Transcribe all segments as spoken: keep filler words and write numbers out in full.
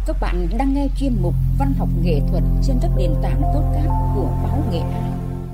Các bạn đang nghe chuyên mục Văn học nghệ thuật trên các nền tảng podcast của Báo Nghệ An.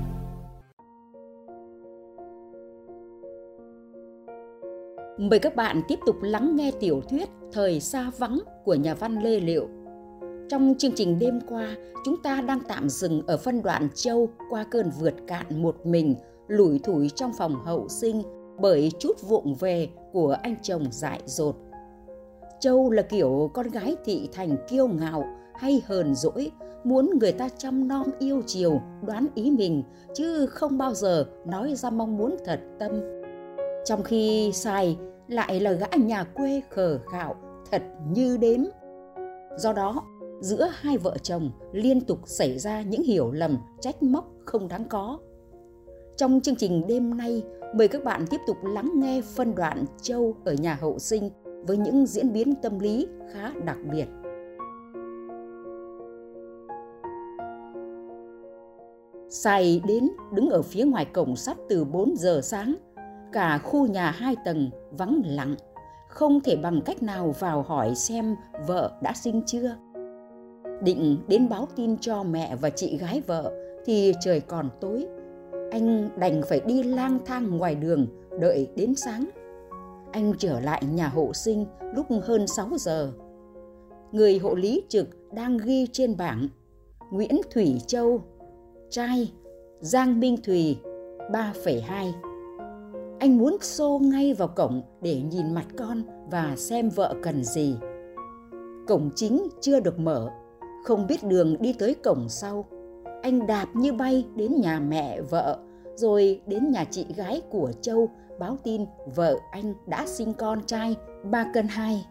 Mời các bạn tiếp tục lắng nghe tiểu thuyết Thời Xa Vắng của nhà văn Lê Liệu. Trong chương trình đêm qua, chúng ta đang tạm dừng ở phân đoạn Châu qua cơn vượt cạn một mình, lủi thủi trong phòng hậu sinh bởi chút vụng về của anh chồng dại dột. Châu là kiểu con gái thị thành kiêu ngạo hay hờn dỗi, muốn người ta chăm nom yêu chiều, đoán ý mình, chứ không bao giờ nói ra mong muốn thật tâm. Trong khi Sài lại là gã nhà quê khờ khạo, thật như đếm. Do đó, giữa hai vợ chồng liên tục xảy ra những hiểu lầm, trách móc không đáng có. Trong chương trình đêm nay, mời các bạn tiếp tục lắng nghe phân đoạn Châu ở nhà hậu sinh với những diễn biến tâm lý khá đặc biệt. Sài đến đứng ở phía ngoài cổng sắt từ bốn giờ sáng. Cả khu nhà hai tầng vắng lặng, không thể bằng cách nào vào hỏi xem vợ đã sinh chưa. Định đến báo tin cho mẹ và chị gái vợ thì trời còn tối. Anh đành phải đi lang thang ngoài đường đợi đến sáng. Anh trở lại nhà hộ sinh lúc hơn sáu giờ. Người hộ lý trực đang ghi trên bảng: Nguyễn Thủy Châu, trai, Giang Minh Thùy, ba phẩy hai. Anh muốn xô ngay vào cổng để nhìn mặt con và xem vợ cần gì. Cổng chính chưa được mở, không biết đường đi tới cổng sau. Anh đạp như bay đến nhà mẹ vợ, rồi đến nhà chị gái của Châu báo tin vợ anh đã sinh con trai ba cân hai.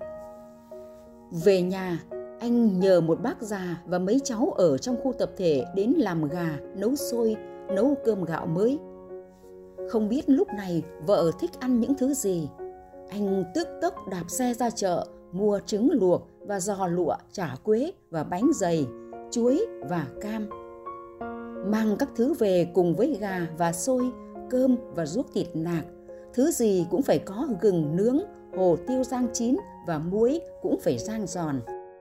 Về nhà, anh nhờ một bác già và mấy cháu ở trong khu tập thể đến làm gà, nấu xôi, nấu cơm gạo mới. Không biết lúc này vợ thích ăn những thứ gì. Anh tức tốc đạp xe ra chợ, mua trứng luộc và giò lụa, chả quế và bánh dày, chuối và cam. Mang các thứ về cùng với gà và xôi, cơm và ruốc thịt nạc. Thứ gì cũng phải có gừng nướng, hồ tiêu rang chín và muối cũng phải rang giòn.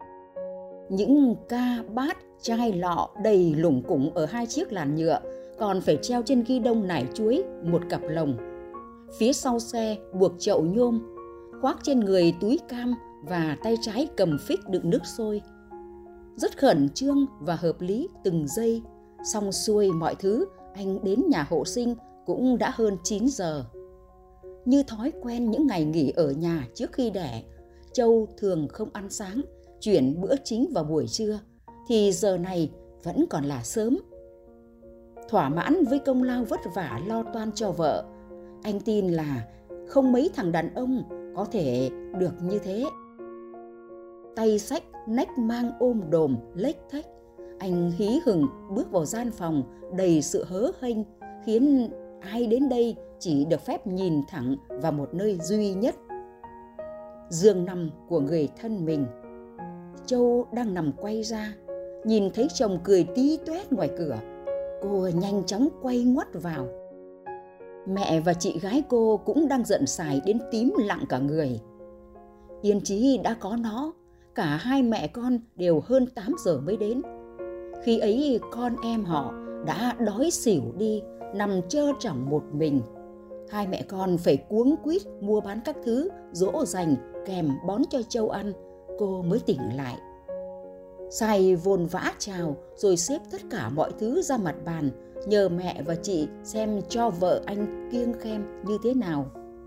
Những ca bát, chai lọ đầy lủng củng ở hai chiếc làn nhựa, còn phải treo trên ghi đông nải chuối một cặp lồng. Phía sau xe buộc chậu nhôm, khoác trên người túi cam và tay trái cầm phích đựng nước sôi. Rất khẩn trương và hợp lý từng giây. Xong xuôi mọi thứ, anh đến nhà hộ sinh cũng đã hơn chín giờ. Như thói quen những ngày nghỉ ở nhà trước khi đẻ, Châu thường không ăn sáng, chuyển bữa chính vào buổi trưa, thì giờ này vẫn còn là sớm. Thỏa mãn với công lao vất vả lo toan cho vợ, anh tin là không mấy thằng đàn ông có thể được như thế. Tay xách, nách mang ôm đồm, lếch thếch, anh hí hửng bước vào gian phòng đầy sự hớ hênh, khiến ai đến đây chỉ được phép nhìn thẳng vào một nơi duy nhất: giường nằm của người thân mình. Châu đang nằm quay ra, nhìn thấy chồng cười tí toét ngoài cửa. Cô nhanh chóng quay ngoắt vào. Mẹ và chị gái cô cũng đang giận Sài đến tím lặng cả người. Yên chí đã có nó, cả hai mẹ con đều hơn tám giờ mới đến. Khi ấy con em họ đã đói xỉu đi, nằm trơ trỏng một mình. Hai mẹ con phải cuống quýt mua bán các thứ dỗ dành kèm bón cho Châu ăn, cô mới tỉnh lại. Sài vồn vã chào rồi xếp tất cả mọi thứ ra mặt bàn, nhờ mẹ và chị xem cho vợ anh kiêng khem như thế nào.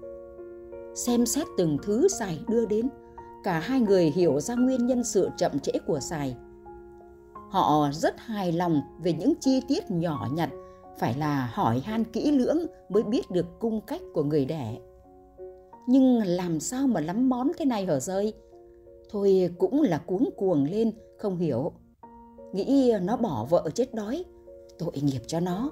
Xem xét từng thứ Sài đưa đến, cả hai người hiểu ra nguyên nhân sự chậm trễ của Sài. Họ rất hài lòng về những chi tiết nhỏ nhặt, phải là hỏi han kỹ lưỡng mới biết được cung cách của người đẻ. Nhưng làm sao mà lắm món thế này hở rơi? Thôi cũng là cuống cuồng lên, không hiểu. Nghĩ nó bỏ vợ chết đói, tội nghiệp cho nó.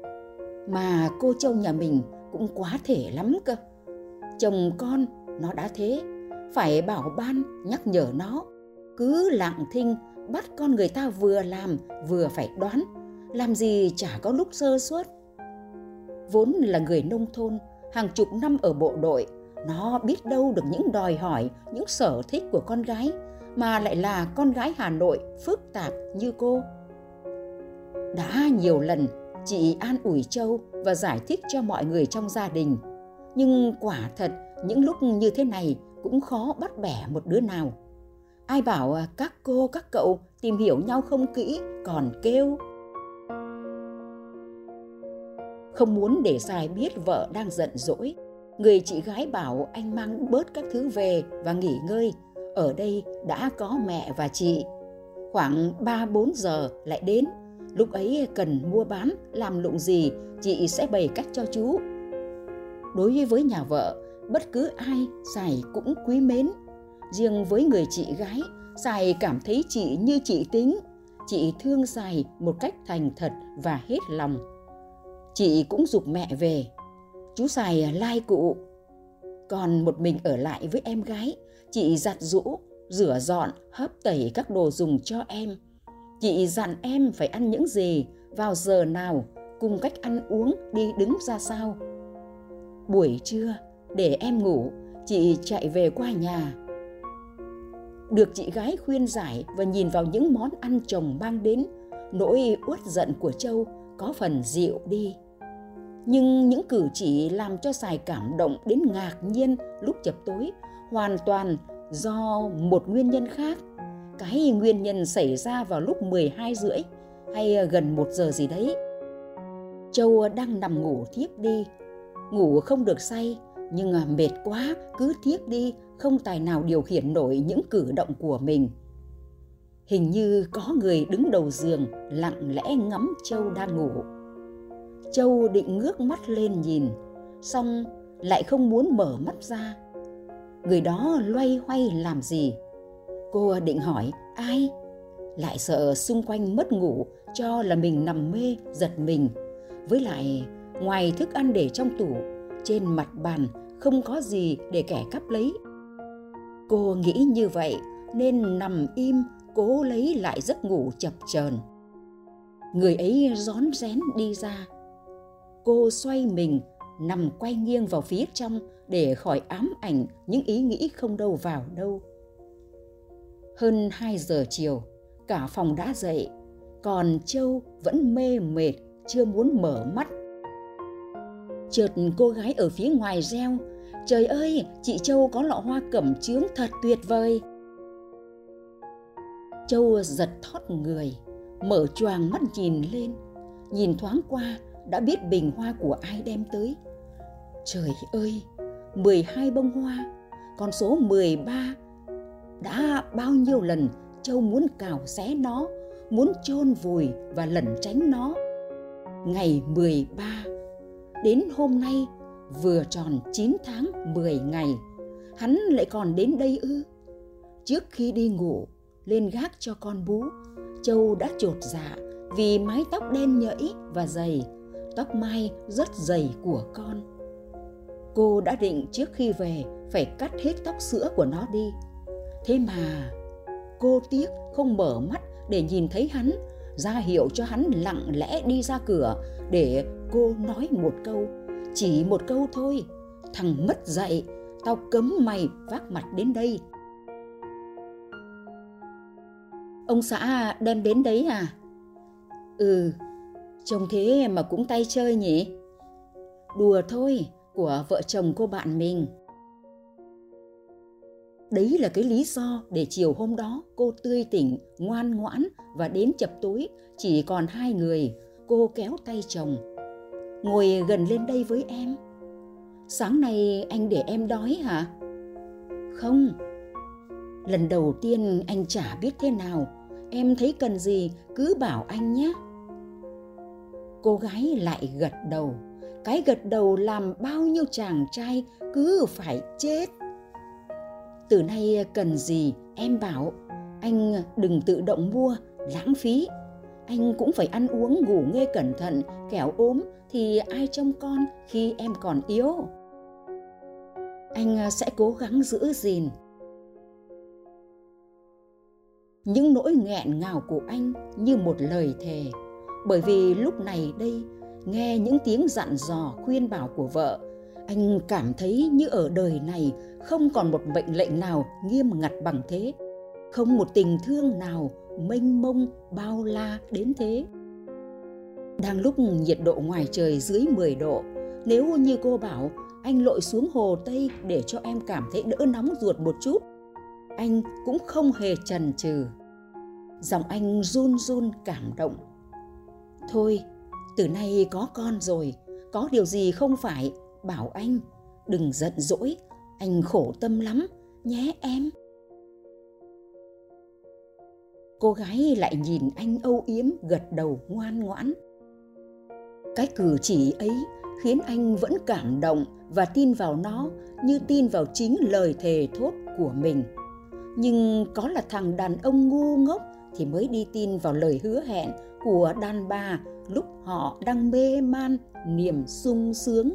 Mà cô Châu nhà mình cũng quá thể lắm cơ. Chồng con nó đã thế, phải bảo ban nhắc nhở nó. Cứ lặng thinh bắt con người ta vừa làm vừa phải đoán, làm gì chả có lúc sơ suất. Vốn là người nông thôn, hàng chục năm ở bộ đội, nó biết đâu được những đòi hỏi, những sở thích của con gái, mà lại là con gái Hà Nội phức tạp như cô. Đã nhiều lần chị an ủi Châu và giải thích cho mọi người trong gia đình, nhưng quả thật những lúc như thế này cũng khó bắt bẻ một đứa nào. Ai bảo các cô các cậu tìm hiểu nhau không kỹ còn kêu. Không muốn để Sài biết vợ đang giận dỗi, người chị gái bảo anh mang bớt các thứ về và nghỉ ngơi. Ở đây đã có mẹ và chị. Khoảng ba bốn giờ lại đến. Lúc ấy cần mua bán, làm lụng gì, chị sẽ bày cách cho chú. Đối với nhà vợ, bất cứ ai Sài cũng quý mến. Riêng với người chị gái, Sài cảm thấy chị như chị Tính. Chị thương Sài một cách thành thật và hết lòng. Chị cũng giục mẹ về. Chú Sài lai cụ. Còn một mình ở lại với em gái, chị giặt giũ, rửa dọn, hấp tẩy các đồ dùng cho em. Chị dặn em phải ăn những gì, vào giờ nào, cùng cách ăn uống, đi đứng ra sao. Buổi trưa, để em ngủ, chị chạy về qua nhà. Được chị gái khuyên giải và nhìn vào những món ăn chồng mang đến, nỗi uất giận của Châu có phần dịu đi. Nhưng những cử chỉ làm cho Sài cảm động đến ngạc nhiên lúc chập tối hoàn toàn do một nguyên nhân khác. Cái nguyên nhân xảy ra vào lúc mười hai rưỡi hay gần một giờ gì đấy. Châu đang nằm ngủ thiếp đi. Ngủ không được say, nhưng mệt quá cứ thiếp đi, không tài nào điều khiển nổi những cử động của mình. Hình như có người đứng đầu giường lặng lẽ ngắm Châu đang ngủ. Châu định ngước mắt lên nhìn, xong lại không muốn mở mắt ra. Người đó loay hoay làm gì? Cô định hỏi ai, lại sợ xung quanh mất ngủ cho là mình nằm mê giật mình. Với lại ngoài thức ăn để trong tủ, trên mặt bàn không có gì để kẻ cắp lấy. Cô nghĩ như vậy nên nằm im cố lấy lại giấc ngủ chập chờn. Người ấy rón rén đi ra. Cô xoay mình nằm quay nghiêng vào phía trong để khỏi ám ảnh những ý nghĩ không đâu vào đâu. Hơn hai giờ chiều, cả phòng đã dậy, còn Châu vẫn mê mệt, chưa muốn mở mắt. Chợt cô gái ở phía ngoài reo: "Trời ơi, chị Châu có lọ hoa cẩm chướng thật tuyệt vời." Châu giật thót người, mở choàng mắt nhìn lên, nhìn thoáng qua đã biết bình hoa của ai đem tới. Trời ơi, mười hai bông hoa, con số mười ba. Đã bao nhiêu lần Châu muốn cào xé nó, muốn chôn vùi và lẩn tránh nó. Ngày mười ba, đến hôm nay vừa tròn chín tháng mười ngày, hắn lại còn đến đây ư? Trước khi đi ngủ, lên gác cho con bú, Châu đã chột dạ vì mái tóc đen nhẫy và dày, tóc mai rất dày của con. Cô đã định trước khi về phải cắt hết tóc sữa của nó đi. Thế mà cô tiếc không mở mắt để nhìn thấy hắn, ra hiệu cho hắn lặng lẽ đi ra cửa để cô nói một câu, chỉ một câu thôi: "Thằng mất dạy, tao cấm mày vác mặt đến đây." "Ông xã đem đến đấy à?" "Ừ, trông thế mà cũng tay chơi nhỉ?" "Đùa thôi, của vợ chồng cô bạn mình." Đấy là cái lý do để chiều hôm đó cô tươi tỉnh, ngoan ngoãn và đến chập tối chỉ còn hai người, cô kéo tay chồng: "Ngồi gần lên đây với em." "Sáng nay anh để em đói hả?" "Không." "Lần đầu tiên anh chả biết thế nào, em thấy cần gì cứ bảo anh nhé." Cô gái lại gật đầu. Cái gật đầu làm bao nhiêu chàng trai cứ phải chết. "Từ nay cần gì em bảo, anh đừng tự động mua, lãng phí. Anh cũng phải ăn uống ngủ nghê cẩn thận, kẻo ốm thì ai trông con khi em còn yếu." "Anh sẽ cố gắng giữ gìn." Những nỗi nghẹn ngào của anh như một lời thề, bởi vì lúc này đây, nghe những tiếng dặn dò khuyên bảo của vợ, anh cảm thấy như ở đời này không còn một mệnh lệnh nào nghiêm ngặt bằng thế. Không một tình thương nào mênh mông bao la đến thế. Đang lúc nhiệt độ ngoài trời dưới mười độ, nếu như cô bảo anh lội xuống hồ Tây để cho em cảm thấy đỡ nóng ruột một chút, anh cũng không hề chần chừ. Giọng anh run run cảm động. Thôi, từ nay có con rồi, có điều gì không phải, bảo anh, đừng giận dỗi, anh khổ tâm lắm, nhé em. Cô gái lại nhìn anh âu yếm gật đầu ngoan ngoãn. Cái cử chỉ ấy khiến anh vẫn cảm động và tin vào nó như tin vào chính lời thề thốt của mình. Nhưng có là thằng đàn ông ngu ngốc thì mới đi tin vào lời hứa hẹn của đàn bà lúc họ đang mê man niềm sung sướng.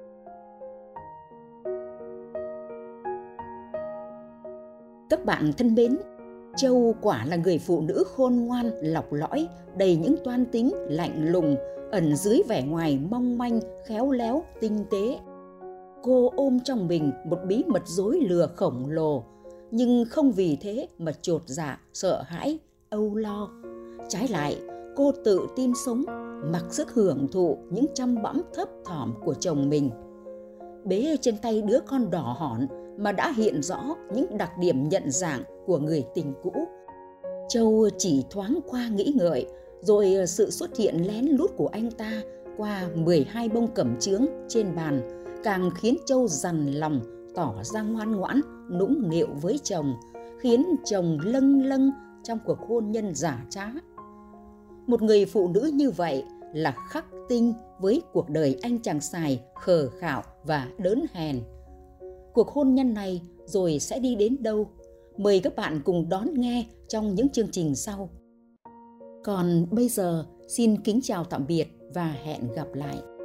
Các bạn thân mến, Châu quả là người phụ nữ khôn ngoan, lọc lõi, đầy những toan tính lạnh lùng, ẩn dưới vẻ ngoài mong manh, khéo léo, tinh tế. Cô ôm trong mình một bí mật dối lừa khổng lồ, nhưng không vì thế mà chột dạ, sợ hãi, âu lo. Trái lại, cô tự tin sống, mặc sức hưởng thụ những chăm bẵm thấp thỏm của chồng mình. Bế trên tay đứa con đỏ hỏn mà đã hiện rõ những đặc điểm nhận dạng của người tình cũ. Châu chỉ thoáng qua nghĩ ngợi, rồi sự xuất hiện lén lút của anh ta qua mười hai bông cẩm chướng trên bàn càng khiến Châu dằn lòng tỏ ra ngoan ngoãn, nũng nịu với chồng, khiến chồng lâng lâng trong cuộc hôn nhân giả trá. Một người phụ nữ như vậy là khắc tinh với cuộc đời anh chàng xài khờ khạo và đớn hèn. Cuộc hôn nhân này rồi sẽ đi đến đâu? Mời các bạn cùng đón nghe trong những chương trình sau. Còn bây giờ, xin kính chào tạm biệt và hẹn gặp lại.